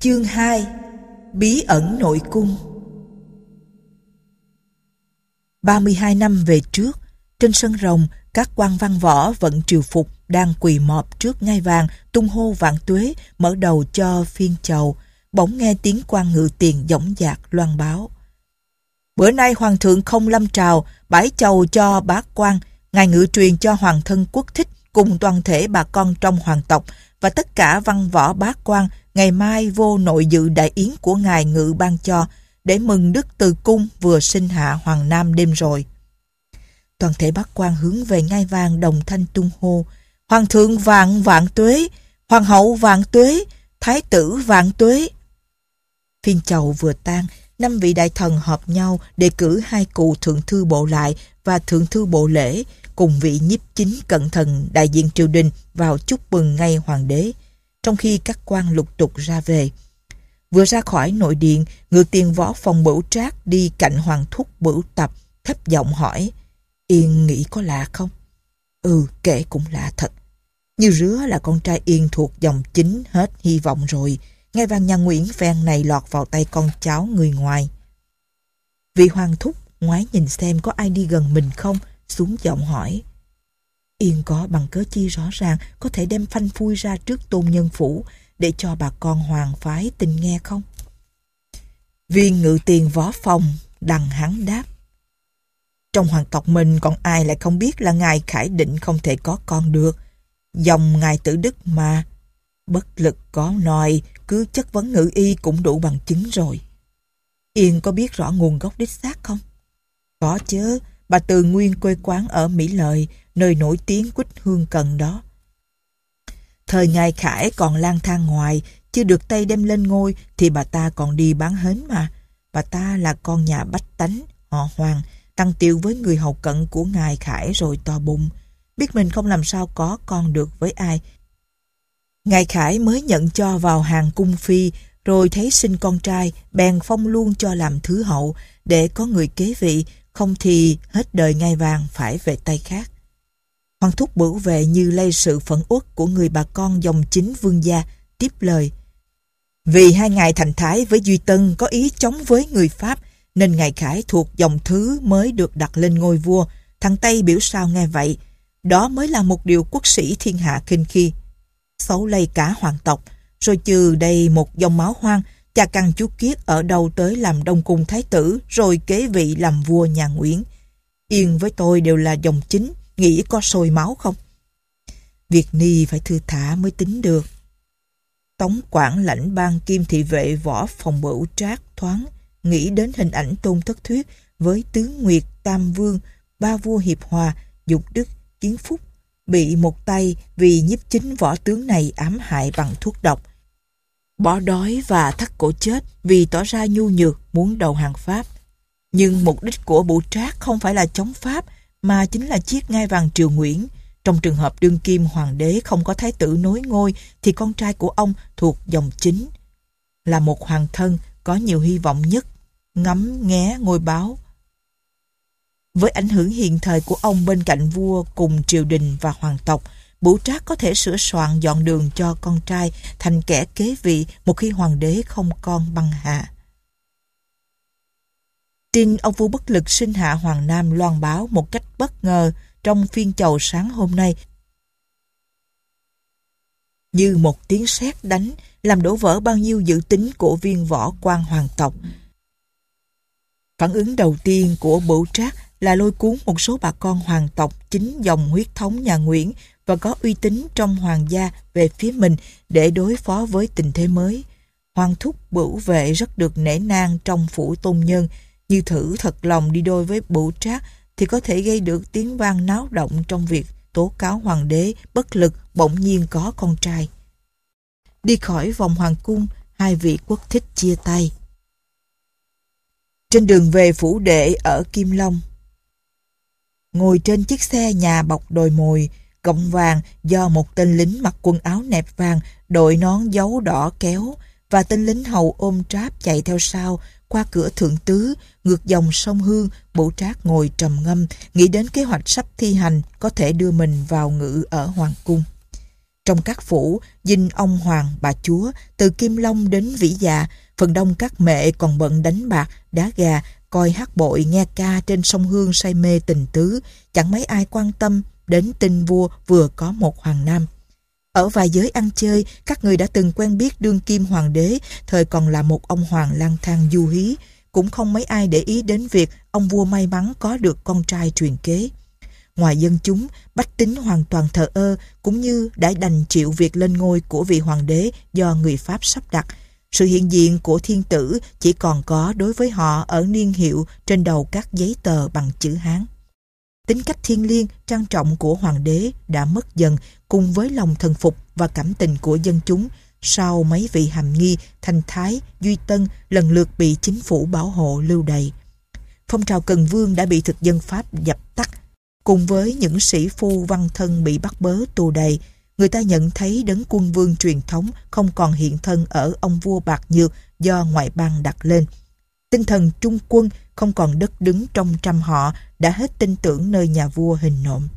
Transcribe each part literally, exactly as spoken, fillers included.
Chương hai. Bí ẩn nội cung. ba mươi hai năm về trước, trên sân rồng, các quan văn võ vận triều phục đang quỳ mọp trước ngai vàng tung hô vạn tuế, mở đầu cho phiên chầu. Bỗng nghe tiếng quan ngự tiền dõng dạc loan báo: bữa nay hoàng thượng không lâm trào, bãi chầu cho bá quan. Ngài ngự truyền cho hoàng thân quốc thích cùng toàn thể bà con trong hoàng tộc và tất cả văn võ bá quan ngày mai vô nội dự đại yến của ngài ngự ban cho, để mừng đức từ cung vừa sinh hạ hoàng nam đêm rồi. Toàn thể bá quan hướng về ngai vàng đồng thanh tung hô: hoàng thượng vạn vạn tuế, hoàng hậu vạn tuế, thái tử vạn tuế. Phiên chầu vừa tan, năm vị đại thần họp nhau đề cử hai cụ thượng thư bộ lại và thượng thư bộ lễ cùng vị nhiếp chính cận thần đại diện triều đình vào chúc mừng ngay hoàng đế, trong khi các quan lục tục ra về. Vừa ra khỏi nội điện, ngự tiền võ phòng Bửu Trác đi cạnh hoàng thúc Bửu Tập, thấp giọng hỏi: Yên nghĩ có lạ không? Ừ, kể cũng lạ thật. Như rứa là con trai Yên thuộc dòng chính, hết hy vọng rồi. Ngai vàng nhà Nguyễn phen này lọt vào tay con cháu người ngoài. Vị hoàng thúc ngoái nhìn xem có ai đi gần mình không, xuống giọng hỏi: Yên có bằng cớ chi rõ ràng có thể đem phanh phui ra trước tôn nhân phủ để cho bà con hoàng phái tin nghe không? Viên ngự tiền võ phòng đằng hắn đáp: Trong hoàng tộc mình còn ai lại không biết là ngài khải định không thể có con được. Dòng ngài Tử Đức mà. Bất lực có nòi, cứ chất vấn ngự y cũng đủ bằng chứng rồi. Yên có biết rõ nguồn gốc đích xác không? Có chứ, bà từ nguyên quê quán ở Mỹ Lợi, nơi nổi tiếng quýt hương cần đó. Thời ngài Khải còn lang thang ngoài, chưa được Tây đem lên ngôi thì bà ta còn đi bán hến mà. Bà ta là con nhà bách tánh, họ Hoàng, tăng tiệu với người hầu cận của ngài Khải rồi to bụng, biết mình không làm sao có con được với ai. Ngài Khải mới nhận cho vào hàng cung phi, rồi thấy sinh con trai, bèn phong luôn cho làm thứ hậu, để có người kế vị, không thì hết đời ngai vàng phải về tay khác. Hoàng thúc Bửu Vệ như lây sự phẫn uất của người bà con dòng chính vương gia, tiếp lời: Vì hai ngài thành thái với Duy Tân có ý chống với người Pháp, nên ngài Khải thuộc dòng thứ mới được đặt lên ngôi vua. Thằng Tây biểu sao nghe vậy, đó mới là một điều quốc sĩ thiên hạ khinh khi. Xấu lây cả hoàng tộc, rồi trừ đây một dòng máu hoang, cha căn chú Kiết ở đâu tới làm đông cung thái tử, rồi kế vị làm vua nhà Nguyễn. Yên với tôi đều là dòng chính, nghĩ có sôi máu không? Việc ni phải thư thả mới tính được. Tống quản lãnh ban kim thị vệ võ phòng Bửu Trác thoáng nghĩ đến hình ảnh Tôn Thất Thuyết với Tứ Nguyệt, Tam Vương, ba vua hiệp hòa, Dục Đức, Kiến Phúc bị một tay vì nhiếp chính võ tướng này ám hại bằng thuốc độc, bỏ đói và thắt cổ chết vì tỏ ra nhu nhược muốn đầu hàng Pháp. Nhưng mục đích của Bửu Trác không phải là chống Pháp, mà chính là chiết ngai vàng triều Nguyễn. Trong trường hợp đương kim hoàng đế không có thái tử nối ngôi thì con trai của ông thuộc dòng chính, là một hoàng thân có nhiều hy vọng nhất ngắm nghé ngôi báo. Với ảnh hưởng hiện thời của ông bên cạnh vua cùng triều đình và hoàng tộc, Bửu Trác có thể sửa soạn dọn đường cho con trai thành kẻ kế vị một khi hoàng đế không con băng hà. Tin ông vua bất lực sinh hạ hoàng nam loan báo một cách bất ngờ trong phiên chầu sáng hôm nay, như một tiếng sét đánh, làm đổ vỡ bao nhiêu dự tính của viên võ quan hoàng tộc. Phản ứng đầu tiên của Bửu Trác là lôi cuốn một số bà con hoàng tộc chính dòng huyết thống nhà Nguyễn và có uy tín trong hoàng gia về phía mình để đối phó với tình thế mới. Hoàng thúc Bửu Vệ rất được nể nang trong phủ tôn nhân, như thử thật lòng đi đôi với Bửu Trác thì có thể gây được tiếng vang náo động trong việc tố cáo hoàng đế bất lực bỗng nhiên có con trai. Đi khỏi vòng hoàng cung, hai vị quốc thích chia tay. Trên đường về phủ đệ ở Kim Long, ngồi trên chiếc xe nhà bọc đồi mồi gọng vàng do một tên lính mặc quần áo nẹp vàng, đội nón dấu đỏ kéo, và tên lính hầu ôm tráp chạy theo sau qua cửa thượng tứ, ngược dòng sông Hương, Bửu Trác ngồi trầm ngâm, nghĩ đến kế hoạch sắp thi hành có thể đưa mình vào ngự ở hoàng cung. Trong các phủ, dinh ông hoàng, bà chúa, từ Kim Long đến Vĩ Dạ, phần đông các mẹ còn bận đánh bạc, đá gà, coi hát bội, nghe ca trên sông Hương say mê tình tứ, chẳng mấy ai quan tâm đến tin vua vừa có một hoàng nam. Ở vài giới ăn chơi, các người đã từng quen biết đương kim hoàng đế, thời còn là một ông hoàng lang thang du hí, cũng không mấy ai để ý đến việc ông vua may mắn có được con trai truyền kế. Ngoài dân chúng, bách tính hoàn toàn thờ ơ, cũng như đã đành chịu việc lên ngôi của vị hoàng đế do người Pháp sắp đặt. Sự hiện diện của thiên tử chỉ còn có đối với họ ở niên hiệu trên đầu các giấy tờ bằng chữ Hán. Tính cách thiêng liêng, trang trọng của hoàng đế đã mất dần cùng với lòng thần phục và cảm tình của dân chúng sau mấy vị hàm nghi, Thành Thái, Duy Tân lần lượt bị chính phủ bảo hộ lưu đày. Phong trào Cần Vương đã bị thực dân Pháp dập tắt. Cùng với những sĩ phu văn thân bị bắt bớ tù đày, người ta nhận thấy đấng quân vương truyền thống không còn hiện thân ở ông vua bạc nhược do ngoại bang đặt lên. Tinh thần trung quân không còn đất đứng trong trăm họ, đã hết tin tưởng nơi nhà vua hình nộm.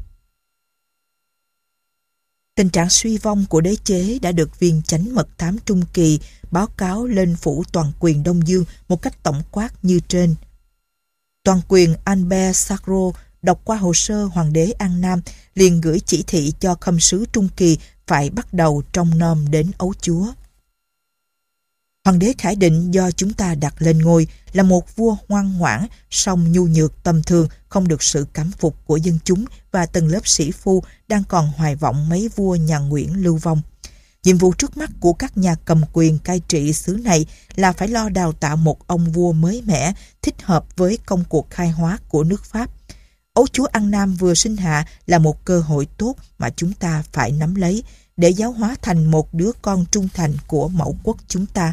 Tình trạng suy vong của đế chế đã được viên chánh mật thám Trung Kỳ báo cáo lên phủ toàn quyền Đông Dương một cách tổng quát như trên. Toàn quyền Albert Sacro đọc qua hồ sơ hoàng đế An Nam, liền gửi chỉ thị cho khâm sứ Trung Kỳ phải bắt đầu trông nom đến ấu chúa. Hoàng đế Khải Định do chúng ta đặt lên ngôi là một vua ngoan ngoãn, song nhu nhược tầm thường, không được sự cảm phục của dân chúng và tầng lớp sĩ phu đang còn hoài vọng mấy vua nhà Nguyễn lưu vong. Nhiệm vụ trước mắt của các nhà cầm quyền cai trị xứ này là phải lo đào tạo một ông vua mới mẻ, thích hợp với công cuộc khai hóa của nước Pháp. Ấu chúa An Nam vừa sinh hạ là một cơ hội tốt mà chúng ta phải nắm lấy để giáo hóa thành một đứa con trung thành của mẫu quốc chúng ta.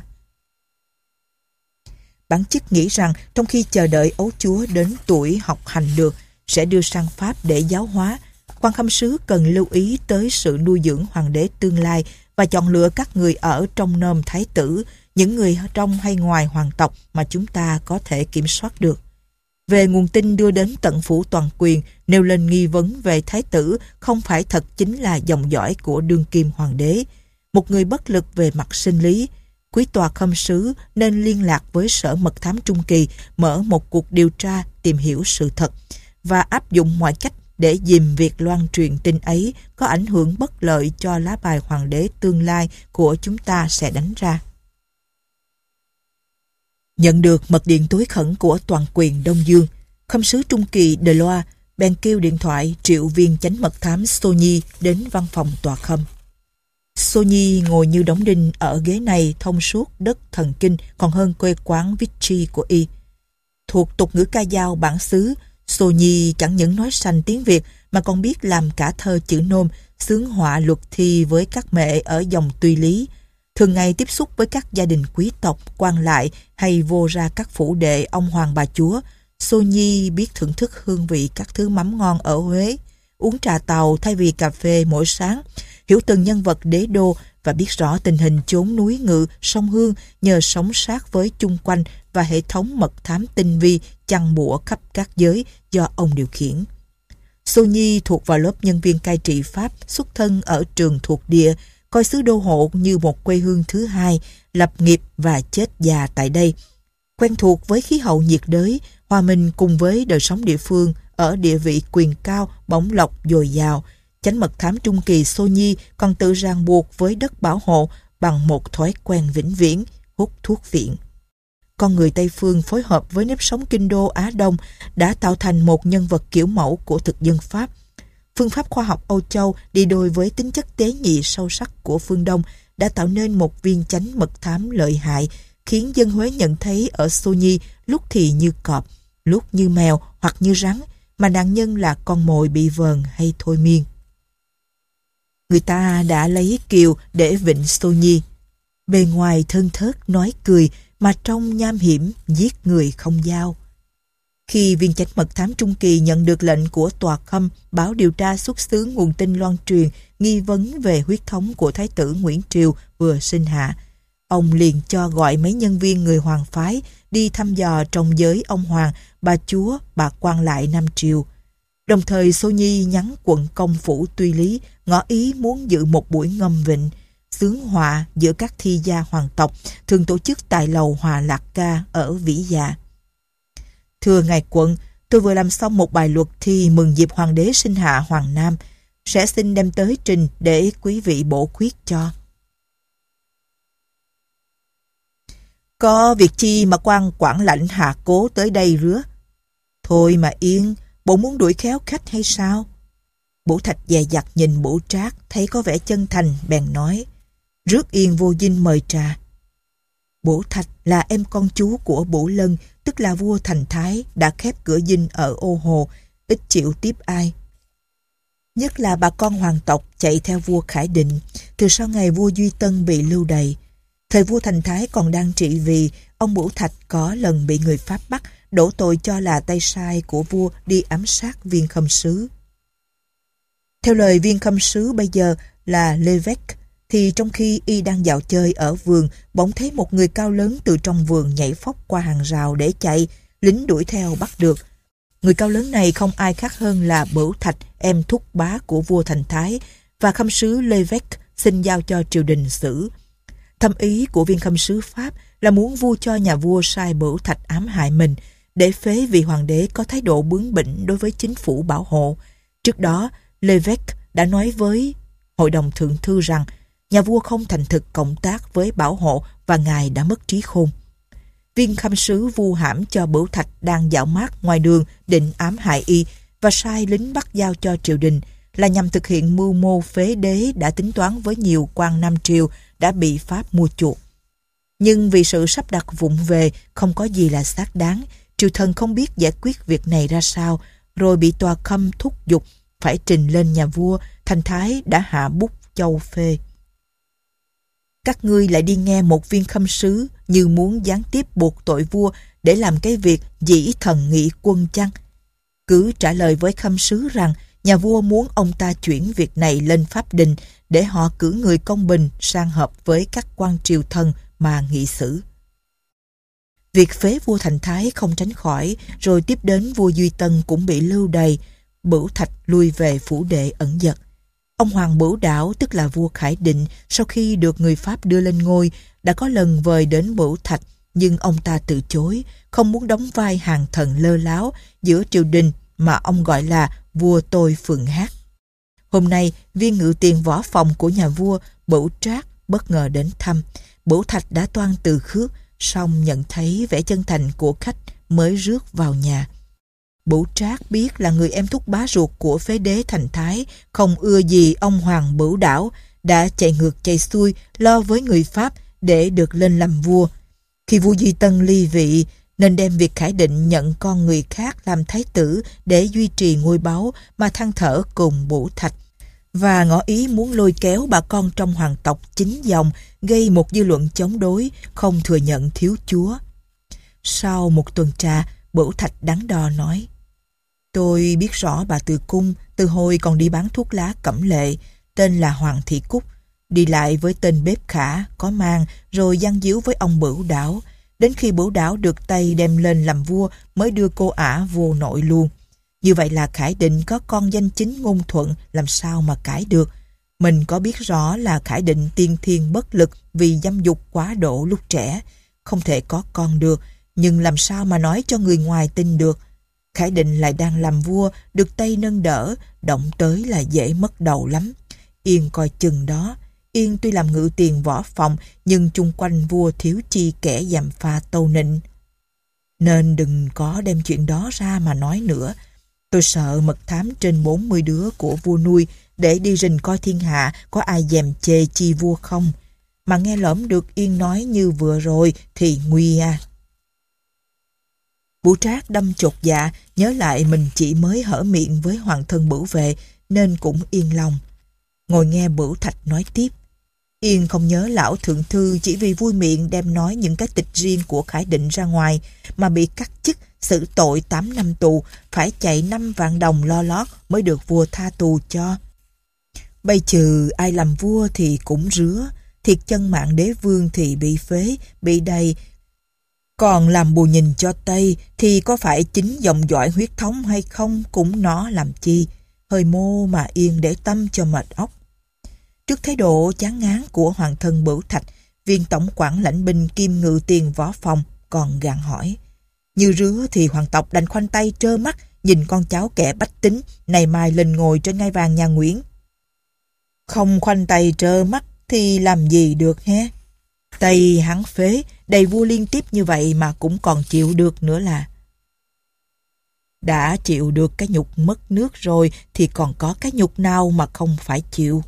Bản chức nghĩ rằng trong khi chờ đợi ấu chúa đến tuổi học hành được, sẽ đưa sang Pháp để giáo hóa, quan khâm sứ cần lưu ý tới sự nuôi dưỡng hoàng đế tương lai và chọn lựa các người ở trong nôm thái tử, những người trong hay ngoài hoàng tộc mà chúng ta có thể kiểm soát được. Về nguồn tin đưa đến tận phủ toàn quyền, nêu lên nghi vấn về thái tử không phải thật chính là dòng dõi của đương kim hoàng đế, một người bất lực về mặt sinh lý. Quý tòa khâm sứ nên liên lạc với sở mật thám Trung Kỳ, mở một cuộc điều tra tìm hiểu sự thật và áp dụng mọi cách để dìm việc loan truyền tin ấy có ảnh hưởng bất lợi cho lá bài hoàng đế tương lai của chúng ta sẽ đánh ra. Nhận được mật điện tối khẩn của toàn quyền Đông Dương, khâm sứ Trung Kỳ De Loa bèn kêu điện thoại triệu viên chánh mật thám Sogny đến văn phòng tòa khâm. Sogny ngồi như đóng đinh ở ghế này thông suốt đất thần kinh còn hơn quê quán Vichy của y. Thuộc tục ngữ ca dao bản xứ, Sogny chẳng những nói sành tiếng Việt mà còn biết làm cả thơ chữ nôm, xướng họa luật thi với các mẹ ở dòng Tuy Lý. Thường ngày tiếp xúc với các gia đình quý tộc, quan lại hay vô ra các phủ đệ ông hoàng bà chúa, Sogny biết thưởng thức hương vị các thứ mắm ngon ở Huế, uống trà tàu thay vì cà phê mỗi sáng, hiểu từng nhân vật đế đô và biết rõ tình hình chốn núi Ngự, sông Hương nhờ sống sát với chung quanh và hệ thống mật thám tinh vi chăn bủa khắp các giới do ông điều khiển. Sogny thuộc vào lớp nhân viên cai trị Pháp xuất thân ở trường thuộc địa, coi xứ đô hộ như một quê hương thứ hai, lập nghiệp và chết già tại đây. Quen thuộc với khí hậu nhiệt đới, hòa mình cùng với đời sống địa phương ở địa vị quyền cao, bổng lộc dồi dào, chánh mật thám Trung Kỳ Sogny còn tự ràng buộc với đất bảo hộ bằng một thói quen vĩnh viễn, hút thuốc viện. Con người Tây Phương phối hợp với nếp sống kinh đô Á Đông đã tạo thành một nhân vật kiểu mẫu của thực dân Pháp. Phương pháp khoa học Âu Châu đi đôi với tính chất tế nhị sâu sắc của phương Đông đã tạo nên một viên chánh mật thám lợi hại, khiến dân Huế nhận thấy ở Sogny lúc thì như cọp, lúc như mèo hoặc như rắn, mà nạn nhân là con mồi bị vờn hay thôi miên. Người ta đã lấy kiều để vịnh Sogny. Bề ngoài thân thớt nói cười, mà trong nham hiểm giết người không dao. Khi viên chánh mật thám Trung Kỳ nhận được lệnh của tòa khâm báo điều tra xuất xứ nguồn tin loan truyền nghi vấn về huyết thống của Thái tử Nguyễn Triều vừa sinh hạ, ông liền cho gọi mấy nhân viên người hoàng phái đi thăm dò trong giới ông hoàng, bà chúa, bà quan lại Nam Triều. Đồng thời Sô Nhi nhắn quận công phủ Tuy Lý ngỏ ý muốn dự một buổi ngâm vịnh, xướng họa giữa các thi gia hoàng tộc thường tổ chức tại lầu Hòa Lạc Ca ở Vĩ Dạ. Thưa ngài quận, tôi vừa làm xong một bài luật thi mừng dịp hoàng đế sinh hạ Hoàng Nam, sẽ xin đem tới trình để quý vị bổ khuyết cho. Có việc chi mà quan quản lãnh hạ cố tới đây rứa? Thôi mà yên, bộ muốn đuổi khéo khách hay sao? Bổ Thạch dè dặt nhìn Bổ Trác, thấy có vẻ chân thành, bèn nói: Rước Yên vô dinh mời trà. Bổ Thạch là em con chú của Bổ Lân, tức là vua Thành Thái, đã khép cửa dinh ở Ô Hồ, ít chịu tiếp ai. Nhất là bà con hoàng tộc chạy theo vua Khải Định, từ sau ngày vua Duy Tân bị lưu đày. Thời vua Thành Thái còn đang trị vì, ông Bổ Thạch có lần bị người Pháp bắt, đổ tội cho là tay sai của vua đi ám sát Viên Khâm Sứ. Theo lời Viên Khâm Sứ bây giờ là Levesque, thì trong khi y đang dạo chơi ở vườn, bỗng thấy một người cao lớn từ trong vườn nhảy phóc qua hàng rào để chạy, lính đuổi theo bắt được. Người cao lớn này không ai khác hơn là Bửu Thạch, em thúc bá của vua Thành Thái, và Khâm Sứ Levesque xin giao cho triều đình xử. Thâm ý của Viên Khâm Sứ Pháp là muốn vua cho nhà vua sai Bửu Thạch ám hại mình, để phế vị hoàng đế có thái độ bướng bỉnh đối với chính phủ bảo hộ. Trước đó, Levesque đã nói với Hội đồng Thượng Thư rằng nhà vua không thành thực cộng tác với bảo hộ và ngài đã mất trí khôn. Viên Khâm Sứ vu hãm cho Bửu Thạch đang dạo mát ngoài đường định ám hại y và sai lính bắt giao cho triều đình, là nhằm thực hiện mưu mô phế đế đã tính toán với nhiều quan Nam Triều đã bị Pháp mua chuộc. Nhưng vì sự sắp đặt vụng về, không có gì là xác đáng, triều thần không biết giải quyết việc này ra sao, rồi bị tòa Khâm thúc giục phải trình lên nhà vua. Thành Thái đã hạ bút châu phê. Các ngươi lại đi nghe một Viên Khâm Sứ như muốn gián tiếp buộc tội vua để làm cái việc dĩ thần nghị quân chăng? Cứ trả lời với Khâm Sứ rằng nhà vua muốn ông ta chuyển việc này lên Pháp Đình để họ cử người công bình sang hợp với các quan triều thần mà nghị xử. Việc phế vua Thành Thái không tránh khỏi, rồi tiếp đến vua Duy Tân cũng bị lưu đày. Bửu Thạch lui về phủ đệ ẩn dật. Ông Hoàng Bửu Đảo, tức là vua Khải Định, sau khi được người Pháp đưa lên ngôi, đã có lần vời đến Bửu Thạch, nhưng ông ta từ chối, không muốn đóng vai hàng thần lơ láo giữa triều đình mà ông gọi là vua tôi phường hát. Hôm nay, viên ngự tiền võ phòng của nhà vua Bửu Trác bất ngờ đến thăm. Bửu Thạch đã toan từ khước, song nhận thấy vẻ chân thành của khách mới rước vào nhà. Bửu Trác biết là người em thúc bá ruột của phế đế Thành Thái không ưa gì ông Hoàng Bửu Đảo, đã chạy ngược chạy xuôi lo với người Pháp để được lên làm vua. Khi vua Duy Tân ly vị, nên đem việc Khải Định nhận con người khác làm thái tử để duy trì ngôi báu mà than thở cùng Bửu Thạch, và ngỏ ý muốn lôi kéo bà con trong hoàng tộc chính dòng, gây một dư luận chống đối, không thừa nhận thiếu chúa. Sau một tuần trà, Bửu Thạch đắn đo nói: Tôi biết rõ bà Từ Cung từ hồi còn đi bán thuốc lá Cẩm Lệ, tên là Hoàng Thị Cúc, đi lại với tên bếp Khả, có mang, rồi giăng díu với ông Bửu Đảo. Đến khi Bửu Đảo được Tây đem lên làm vua mới đưa cô ả vô nội luôn. Như vậy là Khải Định có con danh chính ngôn thuận, làm sao mà cãi được. Mình có biết rõ là Khải Định tiên thiên bất lực vì dâm dục quá độ lúc trẻ, không thể có con được, nhưng làm sao mà nói cho người ngoài tin được. Khải Định lại đang làm vua, được Tây nâng đỡ, động tới là dễ mất đầu lắm. Yên coi chừng đó. Yên tuy làm ngự tiền võ phòng, nhưng chung quanh vua thiếu chi kẻ gièm pha tâu nịnh. Nên đừng có đem chuyện đó ra mà nói nữa. Tôi sợ mật thám trên bốn mươi đứa của vua nuôi để đi rình coi thiên hạ có ai dèm chê chi vua không. Mà nghe lỡm được Yên nói như vừa rồi thì nguy à. Bửu Trác đâm chột dạ, nhớ lại mình chỉ mới hở miệng với hoàng thân Bửu Vệ nên cũng yên lòng. Ngồi nghe Bửu Thạch nói tiếp. Yên không nhớ lão thượng thư chỉ vì vui miệng đem nói những cái tịch riêng của Khải Định ra ngoài mà bị cắt chức, xử tội tám năm tù, phải chạy năm vạn đồng lo lót mới được vua tha tù cho. Bây trừ ai làm vua thì cũng rứa, thiệt chân mạng đế vương thì bị phế, bị đầy, Còn làm bù nhìn cho Tây thì có phải chính dòng dõi huyết thống hay không cũng nó làm chi. Hơi mô mà yên để tâm cho mệt óc. Trước thái độ chán ngán của hoàng thân Bửu Thạch, viên tổng quản lãnh binh kiêm ngự tiền võ phòng còn gạn hỏi. Như rứa thì hoàng tộc đành khoanh tay trơ mắt nhìn con cháu kẻ bách tính này mai lên ngồi trên ngai vàng nhà Nguyễn. Không khoanh tay trơ mắt thì làm gì được he? Tây hắn phế, đầy vua liên tiếp như vậy mà cũng còn chịu được nữa là. Đã chịu được cái nhục mất nước rồi thì còn có cái nhục nào mà không phải chịu.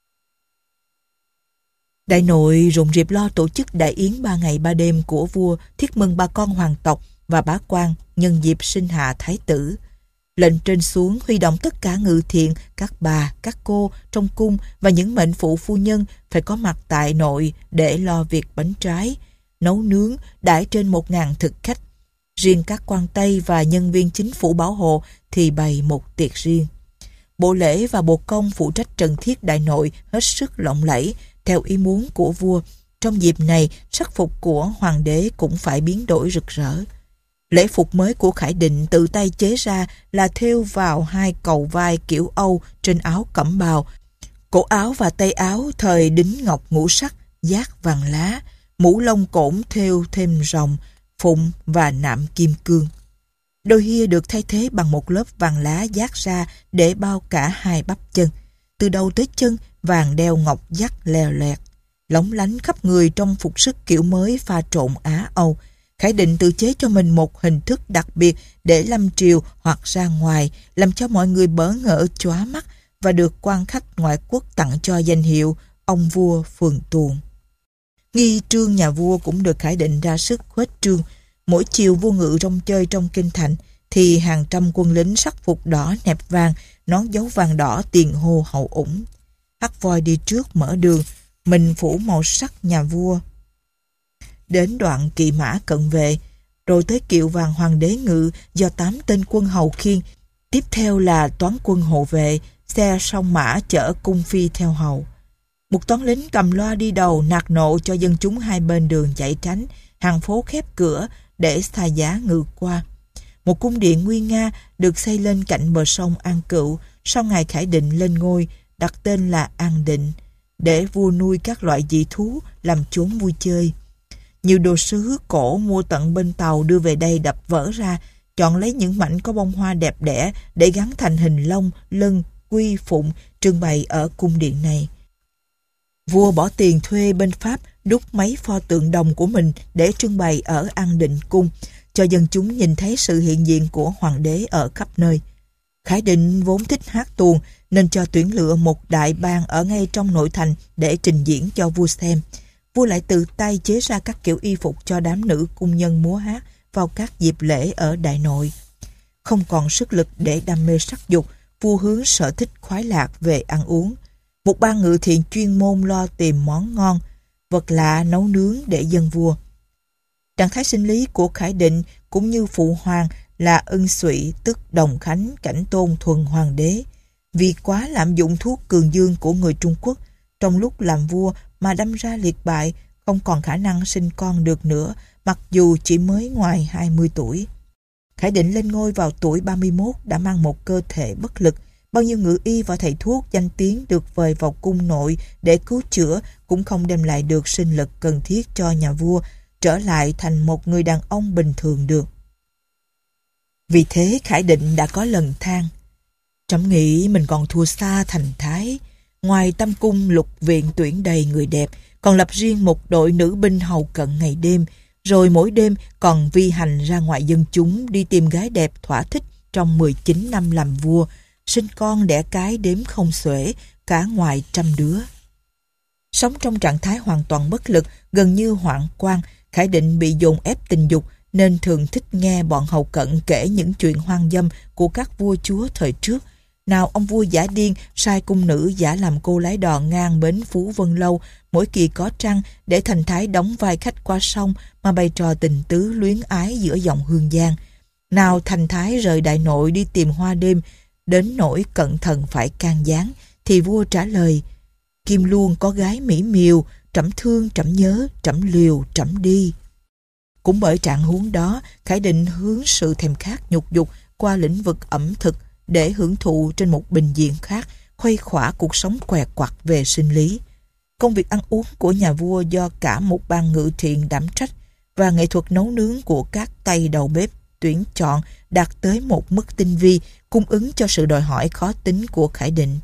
Đại nội rộn rịp lo tổ chức đại yến ba ngày ba đêm của vua, thiết mừng bà con hoàng tộc và bá quan nhân dịp sinh hạ thái tử. Lệnh trên xuống huy động tất cả ngự thiện, các bà, các cô trong cung và những mệnh phụ phu nhân phải có mặt tại nội để lo việc bánh trái, nấu nướng, đãi trên một ngàn thực khách. Riêng các quan Tây và nhân viên chính phủ bảo hộ thì bày một tiệc riêng. Bộ lễ và bộ công phụ trách trần thiết đại nội hết sức lộng lẫy, theo ý muốn của vua. Trong dịp này, sắc phục của hoàng đế cũng phải biến đổi rực rỡ. Lễ phục mới của Khải Định tự tay chế ra là thêu vào hai cầu vai kiểu Âu trên áo cẩm bào. Cổ áo và tay áo thời đính ngọc ngũ sắc, giác vàng lá, mũ lông cổn thêu thêm rồng, phụng và nạm kim cương. Đôi hia được thay thế bằng một lớp vàng lá giác ra để bao cả hai bắp chân. Từ đầu tới chân, vàng đeo ngọc dắt leo lẹt, lóng lánh khắp người trong phục sức kiểu mới pha trộn Á Âu. Khải Định tự chế cho mình một hình thức đặc biệt để lâm triều hoặc ra ngoài, làm cho mọi người bỡ ngỡ chóa mắt và được quan khách ngoại quốc tặng cho danh hiệu ông vua phường tuồng. Nghi trương nhà vua cũng được Khải Định ra sức khuếch trương. Mỗi chiều vua ngự rong chơi trong kinh thành thì hàng trăm quân lính sắc phục đỏ nẹp vàng, nón dấu vàng đỏ tiền hô hậu ủng. Hắc voi đi trước mở đường, mình phủ màu sắc nhà vua. Đến đoạn kỵ mã cận vệ, rồi tới kiệu vàng hoàng đế ngự do tám tên quân hầu khiêng. Tiếp theo là toán quân hộ vệ, xe song mã chở cung phi theo hầu. Một toán lính cầm loa đi đầu nạt nộ cho dân chúng hai bên đường chạy tránh, hàng phố khép cửa để xa giá ngự qua. Một cung điện nguy nga được xây lên cạnh bờ sông An Cựu sau ngày Khải Định lên ngôi, đặt tên là An Định, để vua nuôi các loại dị thú làm chốn vui chơi. Nhiều đồ sứ cổ mua tận bên tàu đưa về đây đập vỡ ra, chọn lấy những mảnh có bông hoa đẹp đẽ để gắn thành hình long, lân, quy, phụng trưng bày ở cung điện này. Vua bỏ tiền thuê bên Pháp đúc mấy pho tượng đồng của mình để trưng bày ở An Định cung, cho dân chúng nhìn thấy sự hiện diện của hoàng đế ở khắp nơi. Khải Định vốn thích hát tuồng nên cho tuyển lựa một đại bang ở ngay trong nội thành để trình diễn cho vua xem. Vua lại tự tay chế ra các kiểu y phục cho đám nữ cung nhân múa hát vào các dịp lễ ở đại nội. Không còn sức lực để đam mê sắc dục, vua hướng sở thích khoái lạc về ăn uống. Một ban ngự thiện chuyên môn lo tìm món ngon, vật lạ nấu nướng để dân vua. Trạng thái sinh lý của Khải Định cũng như phụ hoàng là ân xụy tức Đồng Khánh Cảnh Tôn thuần hoàng đế. Vì quá lạm dụng thuốc cường dương của người Trung Quốc, trong lúc làm vua mà đâm ra liệt bại, không còn khả năng sinh con được nữa, mặc dù chỉ mới ngoài hai mươi tuổi. Khải Định lên ngôi vào tuổi ba mươi mốt đã mang một cơ thể bất lực. Bao nhiêu ngự y và thầy thuốc danh tiếng được vời vào cung nội để cứu chữa cũng không đem lại được sinh lực cần thiết cho nhà vua trở lại thành một người đàn ông bình thường được. Vì thế Khải Định đã có lần than: trẫm nghĩ mình còn thua xa thành thái. Ngoài Tam Cung lục viện tuyển đầy người đẹp, còn lập riêng một đội nữ binh hầu cận ngày đêm, rồi mỗi đêm còn vi hành ra ngoại dân chúng đi tìm gái đẹp thỏa thích trong mười chín năm làm vua, sinh con đẻ cái đếm không xuể, cả ngoài trăm đứa. Sống trong trạng thái hoàn toàn bất lực, gần như hoạn quan, Khải Định bị dồn ép tình dục nên thường thích nghe bọn hầu cận kể những chuyện hoang dâm của các vua chúa thời trước. Nào ông vua giả điên sai cung nữ giả làm cô lái đò ngang bến Phú Vân Lâu mỗi kỳ có trăng để thành thái đóng vai khách qua sông mà bày trò tình tứ luyến ái giữa dòng hương giang. Nào thành thái rời đại nội đi tìm hoa đêm, đến nỗi cận thần phải can gián, thì vua trả lời: Kim Luân có gái mỹ miều, trẫm thương trẫm nhớ, trẫm liều trẫm đi. Cũng bởi trạng huống đó, Khải định hướng sự thèm khát nhục dục qua lĩnh vực ẩm thực để hưởng thụ trên một bình diện khác, khuây khỏa cuộc sống què quặt về sinh lý. Công việc ăn uống của nhà vua do cả một ban ngự thiện đảm trách và nghệ thuật nấu nướng của các tay đầu bếp tuyển chọn đạt tới một mức tinh vi, cung ứng cho sự đòi hỏi khó tính của Khải định.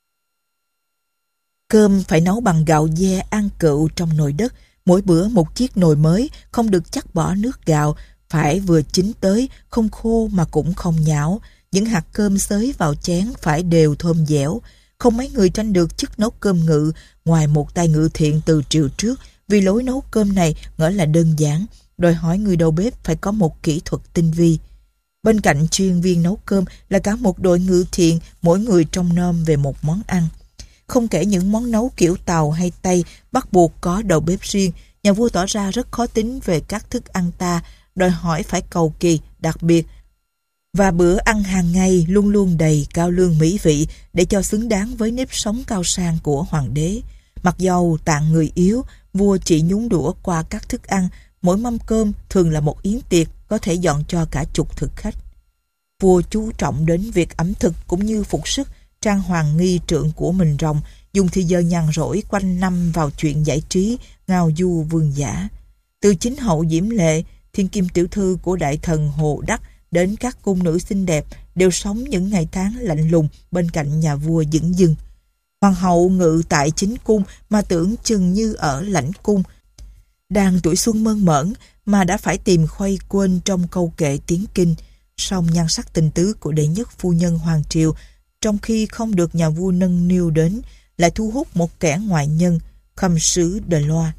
Cơm phải nấu bằng gạo dê an cựu trong nồi đất, mỗi bữa một chiếc nồi mới, không được chắc bỏ nước gạo, phải vừa chín tới, không khô mà cũng không nhão. Những hạt cơm xới vào chén phải đều thơm dẻo. Không mấy người tranh được chức nấu cơm ngự, ngoài một tay ngự thiện từ triều trước, vì lối nấu cơm này ngỡ là đơn giản, đòi hỏi người đầu bếp phải có một kỹ thuật tinh vi. Bên cạnh chuyên viên nấu cơm là cả một đội ngự thiện, mỗi người trông nom về một món ăn. Không kể những món nấu kiểu Tàu hay Tây bắt buộc có đầu bếp riêng, nhà vua tỏ ra rất khó tính về các thức ăn ta, đòi hỏi phải cầu kỳ, đặc biệt. Và bữa ăn hàng ngày luôn luôn đầy cao lương mỹ vị để cho xứng đáng với nếp sống cao sang của hoàng đế. Mặc dầu tạng người yếu, vua chỉ nhúng đũa qua các thức ăn, mỗi mâm cơm thường là một yến tiệc có thể dọn cho cả chục thực khách. Vua chú trọng đến việc ẩm thực cũng như phục sức, trang hoàng nghi trượng của mình rồng, dùng thì giờ nhàn rỗi quanh năm vào chuyện giải trí, ngao du vương giả. Từ chính hậu Diễm Lệ, thiên kim tiểu thư của đại thần Hồ Đắc đến các cung nữ xinh đẹp đều sống những ngày tháng lạnh lùng bên cạnh nhà vua dửng dưng. Hoàng hậu ngự tại chính cung mà tưởng chừng như ở lãnh cung. Đang tuổi xuân mơn mởn mà đã phải tìm khuây quên trong câu kệ tiếng Kinh. Song nhan sắc tình tứ của đệ nhất phu nhân hoàng triều, trong khi không được nhà vua nâng niu đến, lại thu hút một kẻ ngoại nhân, khâm sứ De Loa.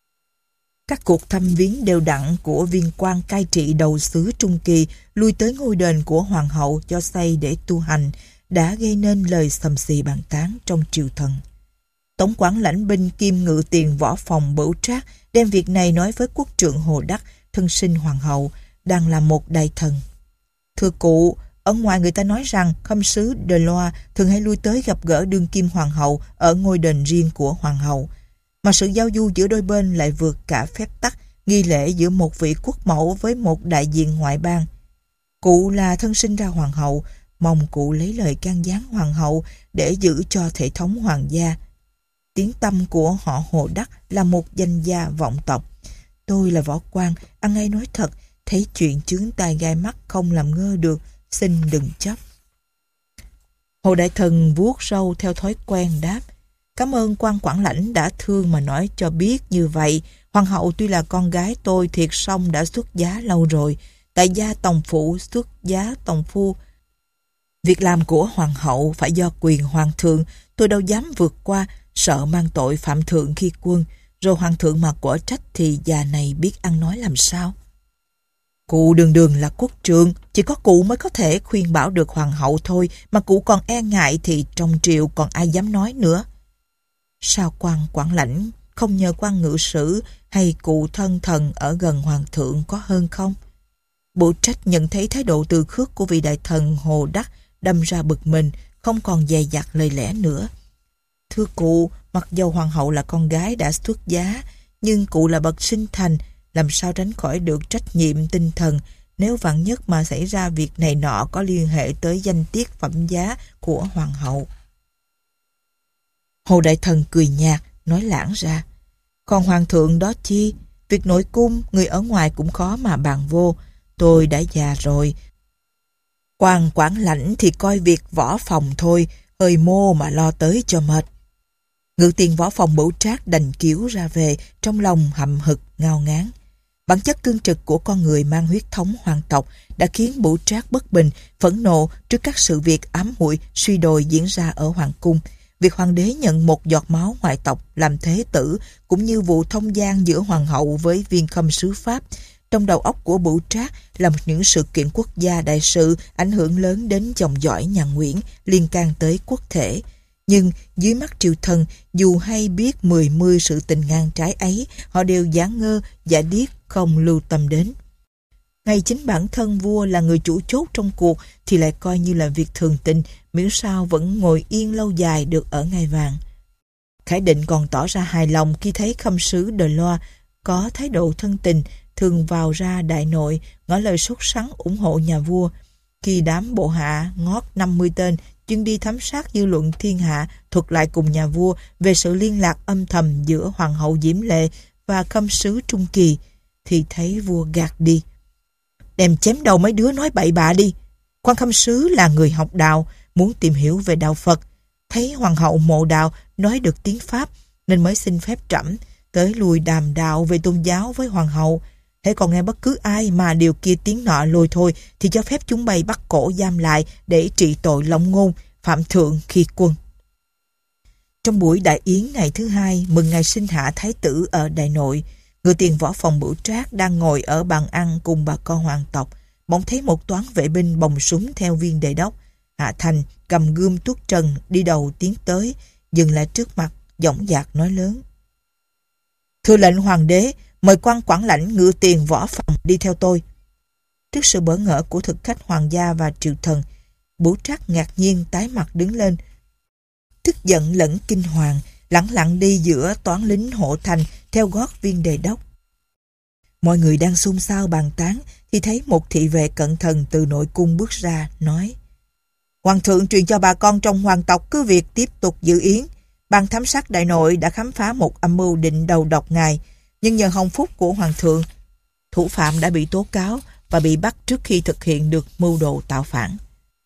Các cuộc thăm viếng đều đặn của viên quan cai trị đầu xứ Trung Kỳ lui tới ngôi đền của hoàng hậu do xây để tu hành đã gây nên lời sầm xì bàn tán trong triều thần. Tổng quản lãnh binh kiêm ngự tiền võ phòng Bửu Trác đem việc này nói với quốc trượng Hồ Đắc, thân sinh hoàng hậu, đang là một đại thần. Thưa cụ, ở ngoài người ta nói rằng khâm sứ De Loa thường hay lui tới gặp gỡ đương kim hoàng hậu ở ngôi đền riêng của hoàng hậu, mà sự giao du giữa đôi bên lại vượt cả phép tắc, nghi lễ giữa một vị quốc mẫu với một đại diện ngoại bang. Cụ là thân sinh ra hoàng hậu, mong cụ lấy lời can gián hoàng hậu để giữ cho thể thống hoàng gia. Tiếng tăm của họ Hồ Đắc là một danh gia vọng tộc. Tôi là võ quan, ăn ngay nói thật, thấy chuyện chướng tai gai mắt không làm ngơ được, xin đừng chấp. Hồ đại thần vuốt râu theo thói quen đáp: Cảm ơn quan quản lãnh đã thương mà nói cho biết như vậy. Hoàng hậu tuy là con gái tôi thiệt song đã xuất giá lâu rồi. Tại gia tòng phụ xuất giá tòng phu. Việc làm của hoàng hậu phải do quyền hoàng thượng. Tôi đâu dám vượt qua, sợ mang tội phạm thượng khi quân. Rồi hoàng thượng mà quở trách thì già này biết ăn nói làm sao. Cụ đường đường là quốc trượng, chỉ có cụ mới có thể khuyên bảo được hoàng hậu thôi, mà cụ còn e ngại thì trong triều còn ai dám nói nữa. Sao quan quản lãnh không nhờ quan ngự sử hay cụ thân thần ở gần hoàng thượng có hơn không? Bửu Trách nhận thấy thái độ từ khước của vị đại thần Hồ Đắc, đâm ra bực mình, không còn dè dặt lời lẽ nữa. Thưa cụ, mặc dầu hoàng hậu là con gái đã xuất giá, nhưng cụ là bậc sinh thành, làm sao tránh khỏi được trách nhiệm tinh thần nếu vạn nhất mà xảy ra việc này nọ có liên hệ tới danh tiết phẩm giá của hoàng hậu. Hồ đại thần cười nhạt, nói lãng ra: Còn hoàng thượng đó chi, việc nội cung người ở ngoài cũng khó mà bàn vô. Tôi đã già rồi. Quan quản lãnh thì coi việc võ phòng thôi, hơi mô mà lo tới cho mệt. Ngự tiền võ phòng Bửu Trác đành kiếu ra về, trong lòng hậm hực ngao ngán. Bản chất cương trực của con người mang huyết thống hoàng tộc đã khiến Bửu Trác bất bình, phẫn nộ trước các sự việc ám muội suy đồi diễn ra ở hoàng cung. Việc hoàng đế nhận một giọt máu ngoại tộc làm thế tử, cũng như vụ thông gian giữa hoàng hậu với viên khâm sứ Pháp, trong đầu óc của Bửu Trác là một những sự kiện quốc gia đại sự ảnh hưởng lớn đến dòng dõi nhà Nguyễn, liên can tới quốc thể. Nhưng dưới mắt triều thần, dù hay biết mười mươi sự tình ngang trái ấy, họ đều giả ngơ, giả điếc, không lưu tâm đến. Ngay chính bản thân vua là người chủ chốt trong cuộc thì lại coi như là việc thường tình, miễn sao vẫn ngồi yên lâu dài được ở ngai vàng. Khải định còn tỏ ra hài lòng khi thấy khâm sứ De Loa có thái độ thân tình, thường vào ra đại nội ngỏ lời sốt sắng ủng hộ nhà vua. Khi đám bộ hạ ngót năm mươi tên chuyên đi thám sát dư luận thiên hạ thuật lại cùng nhà vua về sự liên lạc âm thầm giữa hoàng hậu Diễm Lệ và khâm sứ Trung Kỳ, thì thấy vua gạt đi. Đem chém đầu mấy đứa nói bậy bạ đi. Quan khâm sứ là người học đạo, muốn tìm hiểu về đạo Phật. Thấy hoàng hậu mộ đạo nói được tiếng Pháp nên mới xin phép trẫm tới lui đàm đạo về tôn giáo với hoàng hậu. Hễ còn nghe bất cứ ai mà điều kia tiếng nọ lôi thôi thì cho phép chúng bay bắt cổ giam lại để trị tội lộng ngôn, phạm thượng khi quân. Trong buổi đại yến ngày thứ hai mừng ngày sinh hạ thái tử ở đại nội, người tiền võ phòng Bửu Trác đang ngồi ở bàn ăn cùng bà con hoàng tộc, bỗng thấy một toán vệ binh bồng súng theo viên đề đốc. Hạ Thành cầm gươm tuốt trần đi đầu tiến tới, dừng lại trước mặt, dõng dạc nói lớn: Thưa lệnh hoàng đế, mời quan quản lãnh ngự tiền võ phòng đi theo tôi. Trước sự bỡ ngỡ của thực khách hoàng gia và triều thần, Bửu Trác ngạc nhiên tái mặt đứng lên, tức giận lẫn kinh hoàng, lẳng lặng đi giữa toán lính hộ thành theo gót viên đề đốc. Mọi người đang xôn xao bàn tán thì thấy một thị vệ cẩn thận từ nội cung bước ra, nói: Hoàng thượng truyền cho bà con trong hoàng tộc cứ việc tiếp tục dự yến. Ban thám sát đại nội đã khám phá một âm mưu định đầu độc ngài, nhưng nhờ hồng phúc của hoàng thượng, thủ phạm đã bị tố cáo và bị bắt trước khi thực hiện được mưu đồ tạo phản.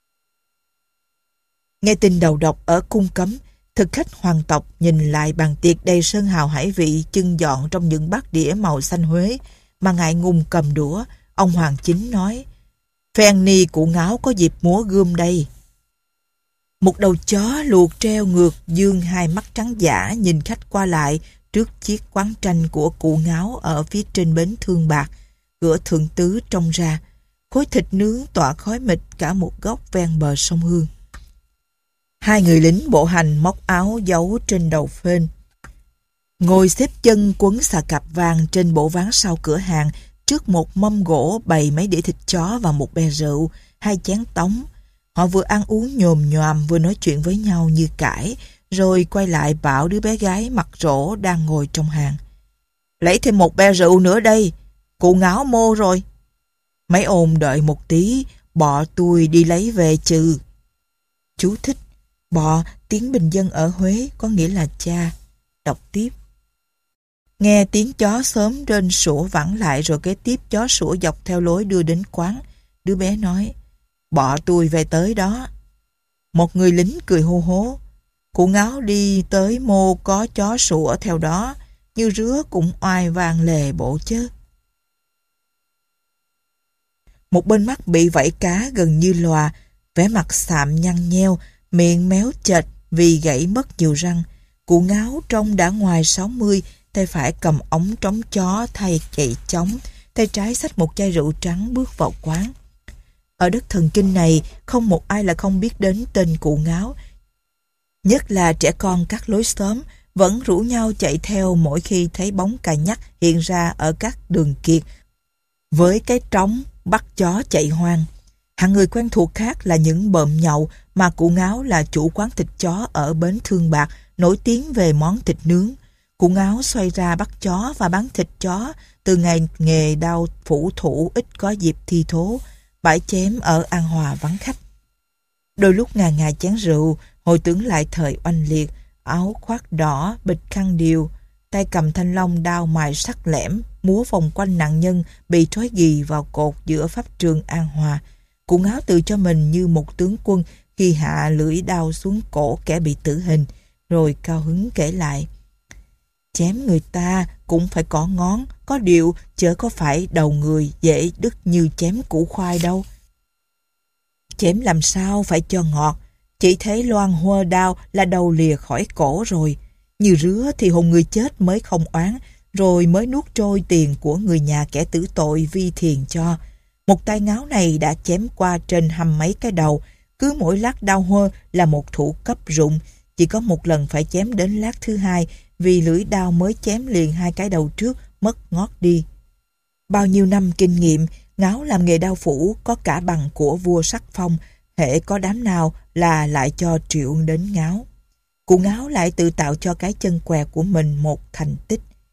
Nghe tin đầu độc ở cung cấm, thực khách hoàng tộc nhìn lại bàn tiệc đầy sơn hào hải vị chưng dọn trong những bát đĩa màu xanh Huế mà ngại ngùng cầm đũa. Ông Hoàng Chính nói: Phen ni cụ Ngáo có dịp múa gươm đây. Một đầu chó luộc treo ngược dương hai mắt trắng dã nhìn khách qua lại trước chiếc quán tranh của cụ Ngáo ở phía trên bến Thương Bạc. Cửa thượng tứ trông ra, khối thịt nướng tỏa khói mịt cả một góc ven bờ sông Hương. Hai người lính bộ hành móc áo giấu trên đầu phên, ngồi xếp chân quấn xà cạp vàng trên bộ ván sau cửa hàng, trước một mâm gỗ bày mấy đĩa thịt chó và một bè rượu, hai chén tống. Họ vừa ăn uống nhồm nhoàm vừa nói chuyện với nhau như cãi, rồi quay lại bảo đứa bé gái mặt rỗ đang ngồi trong hàng: Lấy thêm một be rượu nữa đây, cụ Ngáo mô rồi. Mấy ồn đợi một tí, bọ tôi đi lấy về chừ. Chú thích: bọ tiếng bình dân ở Huế có nghĩa là cha. Đọc tiếp. Nghe tiếng chó sớm rên sủa vẳng lại rồi kế tiếp chó sủa dọc theo lối đưa đến quán. Đứa bé nói: Bọ tôi về tới đó. Một người lính cười hô hố: Cụ Ngáo đi tới mô có chó sủa theo đó, như rứa cũng oai vàng lề bộ chứ. Một bên mắt bị vảy cá gần như lòa, vẻ mặt xạm nhăn nheo, miệng méo chệch vì gãy mất nhiều răng. Cụ Ngáo trông đã ngoài sáu mươi, tay phải cầm ống trống chó thay chạy trống, tay trái xách một chai rượu trắng bước vào quán. Ở đất thần kinh này, không một ai là không biết đến tên cụ Ngáo. Nhất là trẻ con các lối xóm vẫn rủ nhau chạy theo mỗi khi thấy bóng cà nhắc hiện ra ở các đường kiệt với cái trống bắt chó chạy hoang. Hạng người quen thuộc khác là những bợm nhậu mà cụ Ngáo là chủ quán thịt chó ở bến Thương Bạc, nổi tiếng về món thịt nướng. Cụ Ngáo xoay ra bắt chó và bán thịt chó từ ngày nghề đao phủ thủ ít có dịp thi thố, bãi chém ở An Hòa vắng khách. Đôi lúc ngà ngà chén rượu, hồi tưởng lại thời oanh liệt, áo khoác đỏ, bịch khăn điều, tay cầm thanh long đao mài sắc lẻm, múa vòng quanh nạn nhân bị trói ghì vào cột giữa pháp trường An Hòa. Cụ Ngáo tự cho mình như một tướng quân khi hạ lưỡi đao xuống cổ kẻ bị tử hình, rồi cao hứng kể lại: Chém người ta cũng phải có ngón, có điệu, chớ có phải đầu người dễ đứt như chém củ khoai đâu. Chém làm sao phải cho ngọt, chỉ thấy loan hoa đao là đầu lìa khỏi cổ rồi. Như rứa thì hồn người chết mới không oán, rồi mới nuốt trôi tiền của người nhà kẻ tử tội vi thiền cho. Một tay Ngáo này đã chém qua trên hăm mấy cái đầu, cứ mỗi lát đao hoa là một thủ cấp rụng, chỉ có một lần phải chém đến lát thứ hai vì lưỡi đao mới chém liền hai cái đầu trước mất ngót đi. Bao nhiêu năm kinh nghiệm, Ngáo làm nghề đao phủ có cả bằng của vua sắc phong, hễ có đám nào là lại cho triệu đến Ngáo. Cụ Ngáo lại tự tạo cho cái chân què của mình một thành tích.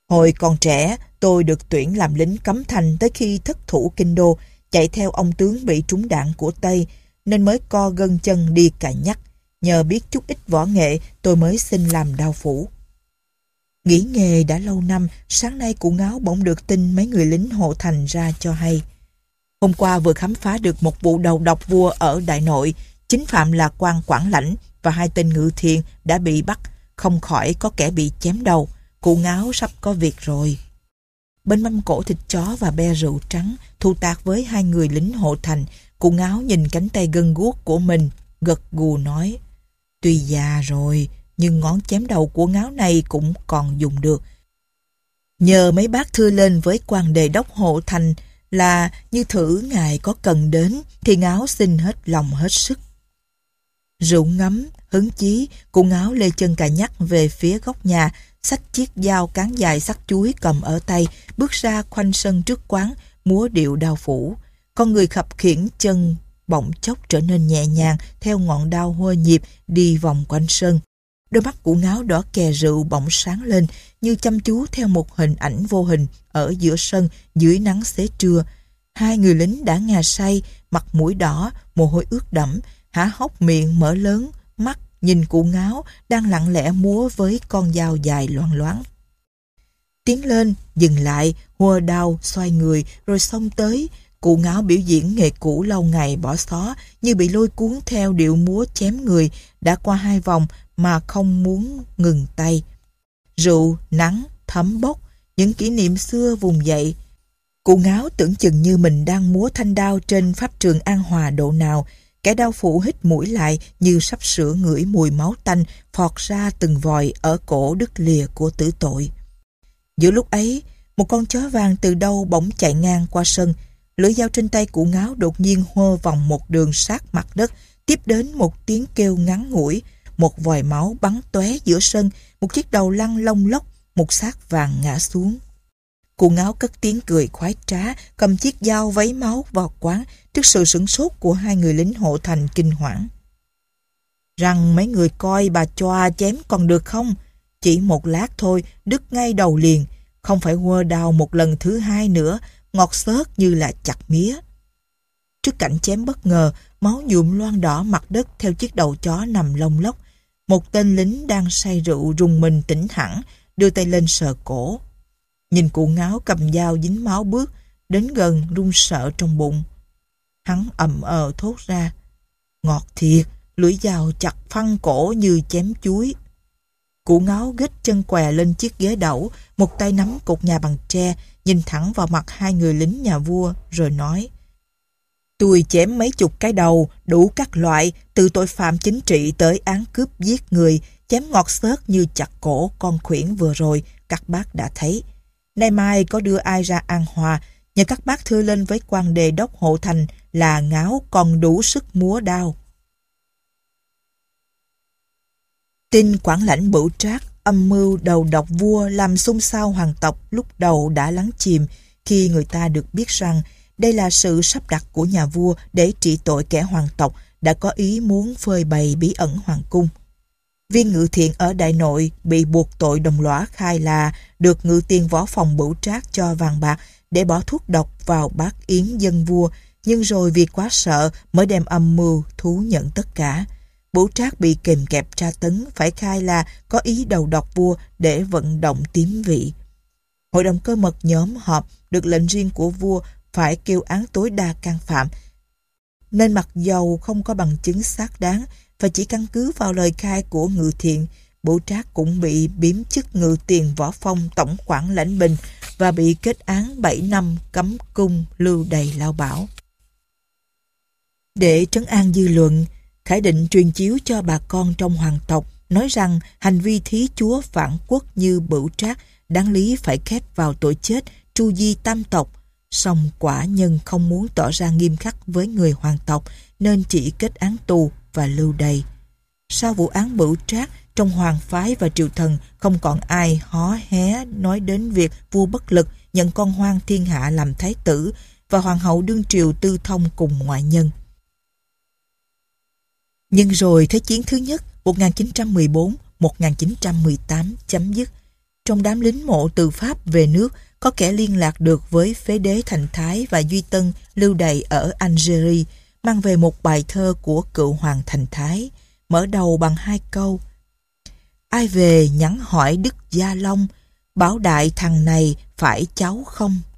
Hồi còn trẻ, tôi được tuyển làm lính cấm thành tới khi thất thủ kinh đô, chạy theo ông tướng bị trúng đạn của Tây, nên mới co gân chân đi cà nhắc. Nhờ biết chút ít võ nghệ, tôi mới xin làm đao phủ. Nghỉ nghề đã lâu năm, sáng nay cụ Ngáo bỗng được tin mấy người lính hộ thành ra cho hay. Hôm qua vừa khám phá được một vụ đầu độc vua ở Đại Nội, chính phạm là quan Quảng Lãnh và hai tên ngự thiện đã bị bắt, không khỏi có kẻ bị chém đầu. Cụ Ngáo sắp có việc rồi. Bên mâm cỗ thịt chó và be rượu trắng, thu tạc với hai người lính hộ thành, cụ Ngáo nhìn cánh tay gân guốc của mình, gật gù nói: Tuy già rồi, nhưng ngón chém đầu của Ngáo này cũng còn dùng được. Nhờ mấy bác thưa lên với quan đề đốc hộ thành là như thử ngài có cần đến, thì Ngáo xin hết lòng hết sức. Rượu ngấm, hứng chí, cụ Ngáo lê chân cà nhắc về phía góc nhà, xách chiếc dao cán dài sắc chuối cầm ở tay, bước ra khoanh sân trước quán, múa điệu đao phủ. Con người khập khiễng chân bỗng chốc trở nên nhẹ nhàng theo ngọn đao hô nhịp đi vòng quanh sân. Đôi mắt cụ Ngáo đỏ kè rượu bỗng sáng lên, như chăm chú theo một hình ảnh vô hình ở giữa sân dưới nắng xế trưa. Hai người lính đã ngà say, mặt mũi đỏ, mồ hôi ướt đẫm, há hốc miệng mở lớn, mắt nhìn cụ Ngáo đang lặng lẽ múa với con dao dài loang loáng. Tiến lên, dừng lại, hùa đao, xoay người, rồi xông tới. Cụ Ngáo biểu diễn nghề cũ lâu ngày bỏ xó, như bị lôi cuốn theo điệu múa chém người, đã qua hai vòng mà không muốn ngừng tay. Rượu, nắng, thấm bốc, những kỷ niệm xưa vùng dậy. Cụ Ngáo tưởng chừng như mình đang múa thanh đao trên pháp trường An Hòa độ nào. Kẻ đao phủ hít mũi lại như sắp sửa ngửi mùi máu tanh phọt ra từng vòi ở cổ đứt lìa của tử tội. Giữa lúc ấy, một con chó vàng từ đâu bỗng chạy ngang qua sân. Lưỡi dao trên tay cụ Ngáo đột nhiên hô vòng một đường sát mặt đất, tiếp đến một tiếng kêu ngắn ngủi, một vòi máu bắn tóe giữa sân, một chiếc đầu lăn lông lốc, một xác vàng ngã xuống. Cụ Ngáo cất tiếng cười khoái trá, cầm chiếc dao vấy máu vào quán trước sự sửng sốt của hai người lính hộ thành kinh hoảng. Rằng mấy người coi bà choa chém còn được không? Chỉ một lát thôi, đứt ngay đầu liền, không phải quơ đao một lần thứ hai nữa, ngọt xớt như là chặt mía. Trước cảnh chém bất ngờ, máu nhuộm loang đỏ mặt đất theo chiếc đầu chó nằm lông lốc. Một tên lính đang say rượu rùng mình tỉnh hẳn, đưa tay lên sờ cổ. Nhìn cụ Ngáo cầm dao dính máu bước, đến gần run sợ trong bụng. Hắn ậm ờ thốt ra: Ngọt thiệt, lưỡi dao chặt phăng cổ như chém chuối. Cụ Ngáo ghít chân què lên chiếc ghế đẩu, một tay nắm cột nhà bằng tre, nhìn thẳng vào mặt hai người lính nhà vua, rồi nói: Tôi chém mấy chục cái đầu, đủ các loại, từ tội phạm chính trị tới án cướp giết người, chém ngọt xớt như chặt cổ con khuyển vừa rồi, các bác đã thấy. Nay mai có đưa ai ra An Hòa, nhờ các bác thưa lên với quan đề đốc hộ thành là Ngáo còn đủ sức múa đao. Tin Quảng Lãnh Bửu Trác âm mưu đầu độc vua làm xôn xao hoàng tộc lúc đầu đã lắng chìm khi người ta được biết rằng đây là sự sắp đặt của nhà vua để trị tội kẻ hoàng tộc đã có ý muốn phơi bày bí ẩn hoàng cung. Viên ngự thiện ở Đại Nội bị buộc tội đồng lõa khai là được ngự tiền võ phòng Bửu Trác cho vàng bạc để bỏ thuốc độc vào bát yến dân vua, nhưng rồi vì quá sợ mới đem âm mưu thú nhận tất cả. Bửu Trác bị kìm kẹp tra tấn, phải khai là có ý đầu độc vua để vận động tiếm vị. Hội đồng cơ mật nhóm họp được lệnh riêng của vua phải kêu án tối đa can phạm, nên mặc dầu không có bằng chứng xác đáng và chỉ căn cứ vào lời khai của ngự thiện, Bửu Trác cũng bị biếm chức ngự tiền võ phong tổng quản lãnh binh và bị kết án bảy năm cấm cung lưu đày lao bảo. Để trấn an dư luận, Khải Định truyền chiếu cho bà con trong hoàng tộc, nói rằng hành vi thí chúa phản quốc như Bửu Trác đáng lý phải khép vào tội chết tru di tam tộc. Song quả nhân không muốn tỏ ra nghiêm khắc với người hoàng tộc nên chỉ kết án tù và lưu đày. Sau vụ án Bửu Trác, trong hoàng phái và triều thần không còn ai hó hé nói đến việc vua bất lực nhận con hoang thiên hạ làm thái tử và hoàng hậu đương triều tư thông cùng ngoại nhân. Nhưng rồi Thế chiến thứ nhất một nghìn chín trăm mười bốn đến một nghìn chín trăm mười tám chấm dứt. trong đám lính mộ từ Pháp về nước có kẻ liên lạc được với phế đế Thành Thái và Duy Tân lưu đày ở Algeria, mang về một bài thơ của cựu hoàng Thành Thái, mở đầu bằng hai câu: ai về nhắn hỏi Đức Gia Long, bảo đại thằng này phải cháu không?